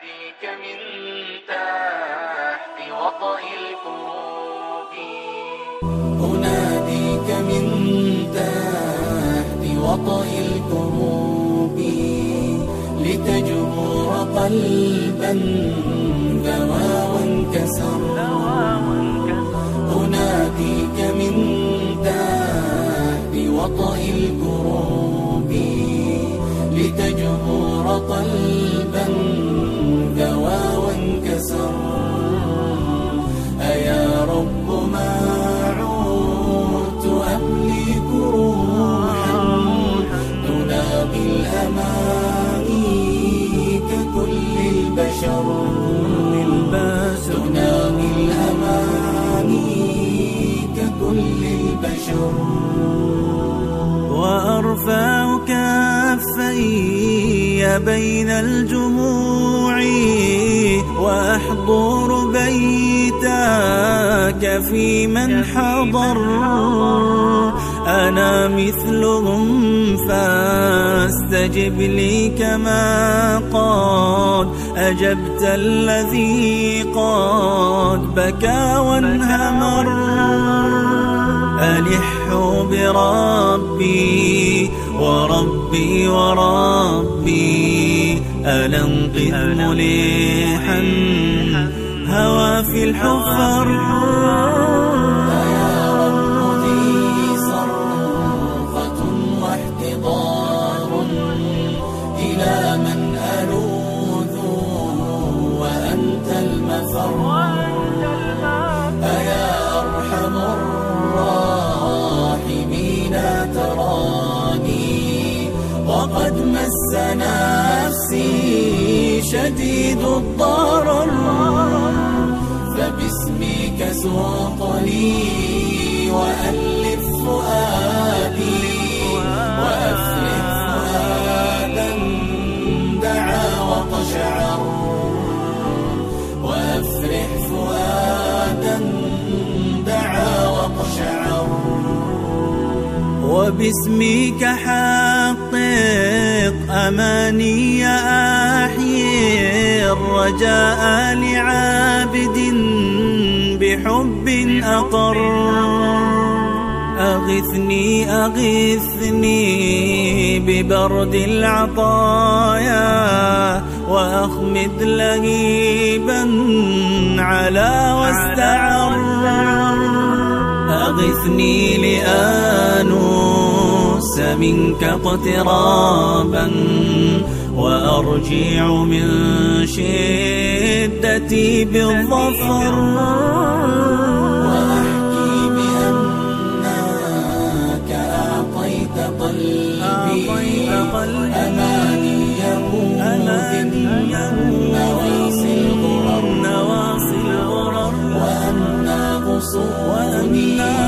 أناديك من تحت وطئ الكروب، أناديك من تحت وطئ الكروب، لتجبر قلبا ذوى وانكسر. أناديك من تحت وطئ الكروب، لتجبر قلبا ذوى وانكسر. أيا رب ما عدت أملك روحا تناغي الأماني ككل البشر، تناغي الأماني ككل البشر. وأرفع كفي بين الجموع وأحضر بيتك في من حضر. أنا مثلهم فاستجب لي كما قد أجبت الذي قد بكى وانهمر. ألح بربي وربي وربي، ألا انقذ مليحا هوى في الحفر. يا رب ذي صرخة واحتضار، إلى من ألوذ وأنت المفر. أيا أرحم الراحمين تراني، وقد مس نفسي شديد الضرر. فباسمك سوق لي وألف فؤادي، وأفرح فؤادا دعا وقشعر، وأفرح فؤادا دعا وقشعر. وباسمك حقق أماني أحيي الرجاء لعابد بحب أقر. أغثني أغثني ببرد العطايا، وأخمد لهيبا على واستعر. أغثني لآنوس منك اقترابا، وأرجع من شدتي بالظفر. وأحكي بأنك أعطيت قلبي أمانيه من نواصي الغرر، وأن غصوني